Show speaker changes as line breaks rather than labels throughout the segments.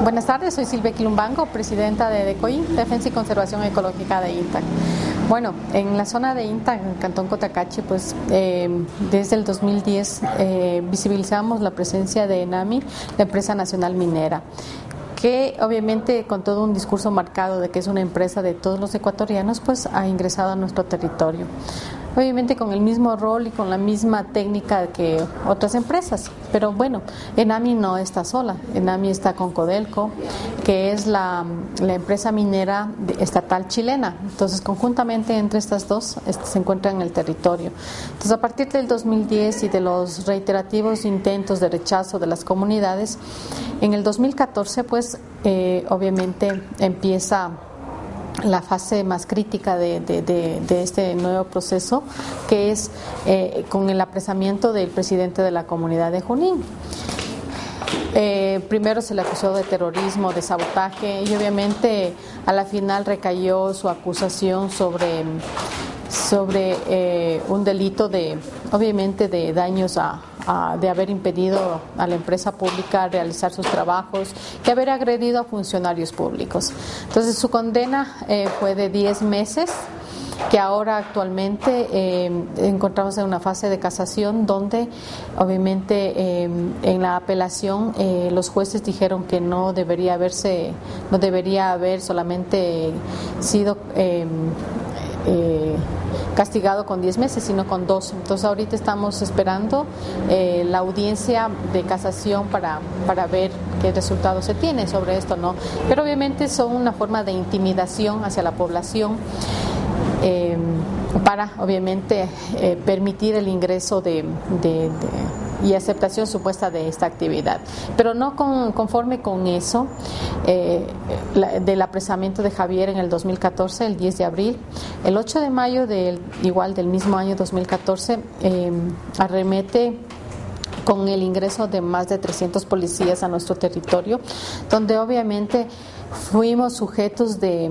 Buenas tardes, soy Silvia Quilumbango, presidenta de DECOI, Defensa y Conservación Ecológica de INTAC. Bueno, en la zona de INTAC, en Cantón Cotacachi, pues desde el 2010 visibilizamos la presencia de ENAMI, la empresa nacional minera, que obviamente con todo un discurso marcado de que es una empresa de todos los ecuatorianos, pues ha ingresado a nuestro territorio. Obviamente con el mismo rol y con la misma técnica que otras empresas, pero bueno, ENAMI no está sola, ENAMI está con Codelco, que es la empresa minera estatal chilena. Entonces conjuntamente entre estas dos se encuentran en el territorio. Entonces a partir del 2010 y de los reiterativos intentos de rechazo de las comunidades, en el 2014 pues obviamente empieza la fase más crítica de este nuevo proceso, que es con el apresamiento del presidente de la comunidad de Junín. Primero se le acusó de terrorismo, de sabotaje, y obviamente a la final recayó su acusación sobre un delito obviamente de daños de haber impedido a la empresa pública realizar sus trabajos, que haber agredido a funcionarios públicos. Entonces su condena fue de 10 meses, que ahora actualmente encontramos en una fase de casación donde obviamente en la apelación los jueces dijeron que no debería haber solamente sido castigado con 10 meses, sino con 2. Entonces ahorita estamos esperando la audiencia de casación para ver qué resultado se tiene sobre esto, ¿no? Pero obviamente son una forma de intimidación hacia la población para obviamente permitir el ingreso y aceptación supuesta de esta actividad. Pero no conforme con eso, del apresamiento de Javier en el 2014, el 10 de abril, el 8 de mayo del mismo año 2014, arremete con el ingreso de más de 300 policías a nuestro territorio, donde obviamente fuimos sujetos de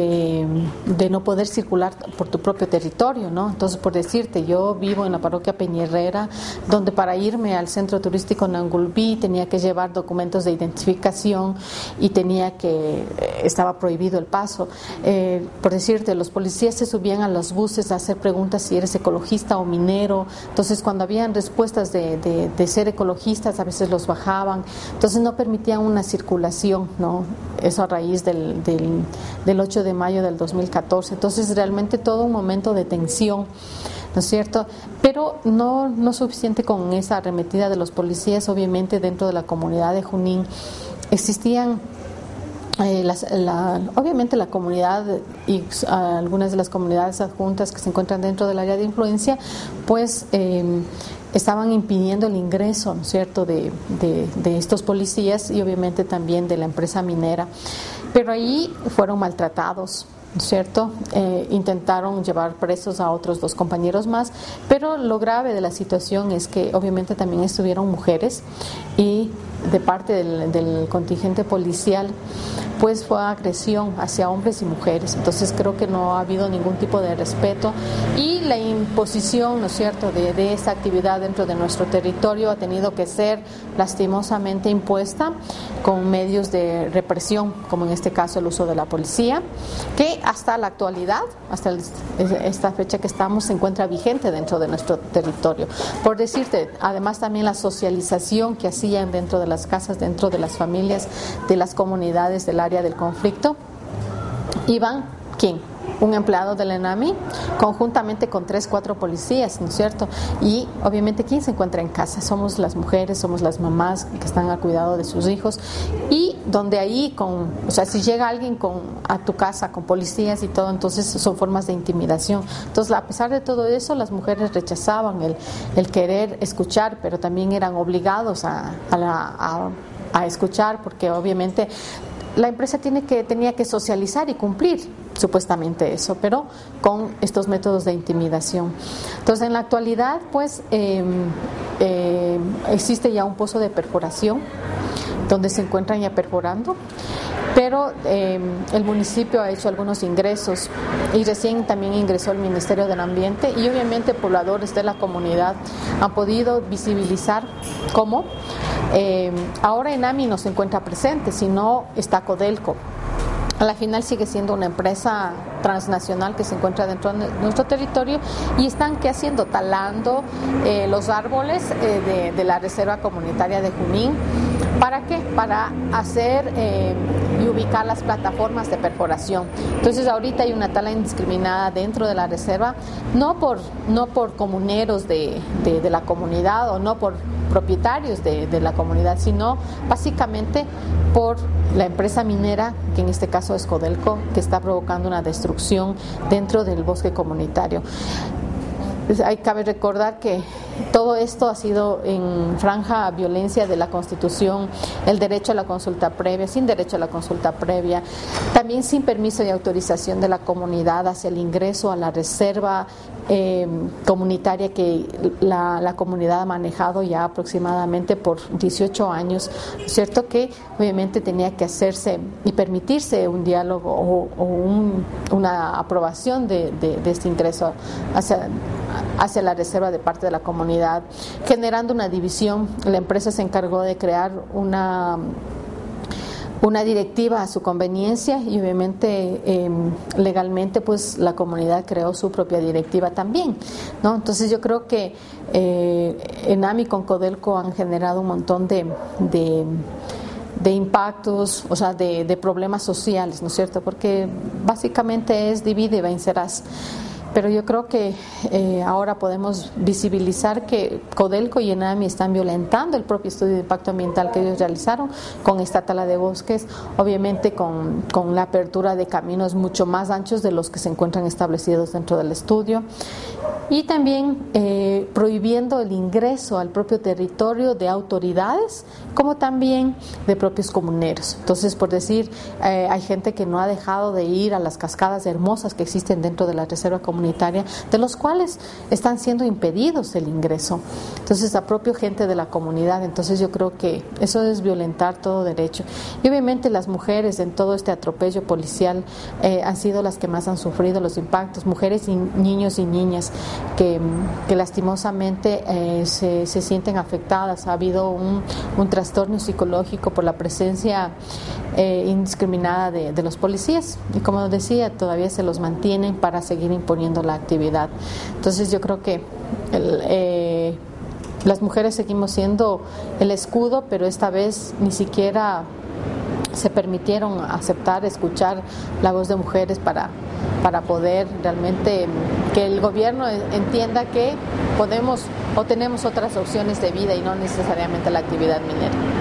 no poder circular por tu propio territorio, ¿no? Entonces, por decirte, yo vivo en la parroquia Peñerrera, donde para irme al centro turístico Nangulbí tenía que llevar documentos de identificación y estaba prohibido el paso. Por decirte, los policías se subían a los buses a hacer preguntas si eres ecologista o minero. Entonces, cuando habían respuestas de ser ecologistas, a veces los bajaban. Entonces, no permitían una circulación, ¿no? Eso a raíz del 8 de mayo del 2014. Entonces, realmente todo un momento de tensión, ¿no es cierto? Pero no suficiente con esa arremetida de los policías. Obviamente, dentro de la comunidad de Junín existían obviamente la comunidad y algunas de las comunidades adjuntas que se encuentran dentro del área de influencia, pues estaban impidiendo el ingreso, ¿no es cierto?, de estos policías y obviamente también de la empresa minera. Pero ahí fueron maltratados, ¿no es cierto? Intentaron llevar presos a otros 2 compañeros más, pero lo grave de la situación es que obviamente también estuvieron mujeres y de parte del contingente policial pues fue agresión hacia hombres y mujeres. Entonces creo que no ha habido ningún tipo de respeto y la imposición, ¿no es cierto?, de esta actividad dentro de nuestro territorio ha tenido que ser lastimosamente impuesta con medios de represión, como en este caso el uso de la policía, que hasta la actualidad, hasta esta fecha que estamos, se encuentra vigente dentro de nuestro territorio. Por decirte, además también la socialización que hacían dentro de las casas, dentro de las familias, de las comunidades del área del conflicto, iban, ¿quién? Un empleado del ENAMI, conjuntamente con 3-4 policías, ¿no es cierto? Y obviamente, ¿quién se encuentra en casa? Somos las mujeres, somos las mamás que están al cuidado de sus hijos. Y donde ahí, si llega alguien a tu casa con policías y todo, entonces son formas de intimidación. Entonces, a pesar de todo eso, las mujeres rechazaban el querer escuchar, pero también eran obligados a escuchar, porque obviamente la empresa tenía que socializar y cumplir supuestamente eso, pero con estos métodos de intimidación. Entonces, en la actualidad, pues, existe ya un pozo de perforación donde se encuentran ya perforando, pero el municipio ha hecho algunos ingresos y recién también ingresó el Ministerio del Ambiente y obviamente pobladores de la comunidad han podido visibilizar cómo Ahora ENAMI no se encuentra presente, sino está Codelco. A la final sigue siendo una empresa transnacional que se encuentra dentro de nuestro territorio y están ¿qué haciendo? Talando los árboles de la Reserva Comunitaria de Junín. ¿Para qué? Para hacer y ubicar las plataformas de perforación. Entonces ahorita hay una tala indiscriminada dentro de la reserva, no por comuneros de la comunidad o no por propietarios de la comunidad, sino básicamente por la empresa minera, que en este caso es Codelco, que está provocando una destrucción dentro del bosque comunitario. Cabe recordar que todo esto ha sido en franja violencia de la Constitución, el derecho a la consulta previa, sin derecho a la consulta previa, también sin permiso y autorización de la comunidad hacia el ingreso a la reserva comunitaria que la comunidad ha manejado ya aproximadamente por 18 años, ¿cierto? Que obviamente tenía que hacerse y permitirse un diálogo o una aprobación de este ingreso hacia la reserva de parte de la comunidad, generando una división. La empresa se encargó de crear una directiva a su conveniencia y obviamente legalmente pues la comunidad creó su propia directiva también, ¿no? Entonces yo creo que ENAMI con Codelco han generado un montón de impactos, o sea, de problemas sociales, ¿no es cierto? Porque básicamente es divide y vencerás. Pero yo creo que ahora podemos visibilizar que Codelco y ENAMI están violentando el propio estudio de impacto ambiental que ellos realizaron con esta tala de bosques, obviamente con la apertura de caminos mucho más anchos de los que se encuentran establecidos dentro del estudio, y también prohibiendo el ingreso al propio territorio de autoridades como también de propios comuneros. Entonces, por decir, hay gente que no ha dejado de ir a las cascadas hermosas que existen dentro de la reserva comunitaria, de los cuales están siendo impedidos el ingreso. Entonces, la propia gente de la comunidad. Entonces, yo creo que eso es violentar todo derecho. Y obviamente las mujeres en todo este atropello policial han sido las que más han sufrido los impactos, mujeres y niños y niñas que lastimosamente se sienten afectadas. Ha habido un trastorno psicológico por la presencia indiscriminada de los policías, y como decía, todavía se los mantienen para seguir imponiendo la actividad. Entonces yo creo que las mujeres seguimos siendo el escudo, pero esta vez ni siquiera se permitieron aceptar, escuchar la voz de mujeres para poder realmente que el gobierno entienda que podemos o tenemos otras opciones de vida y no necesariamente la actividad minera.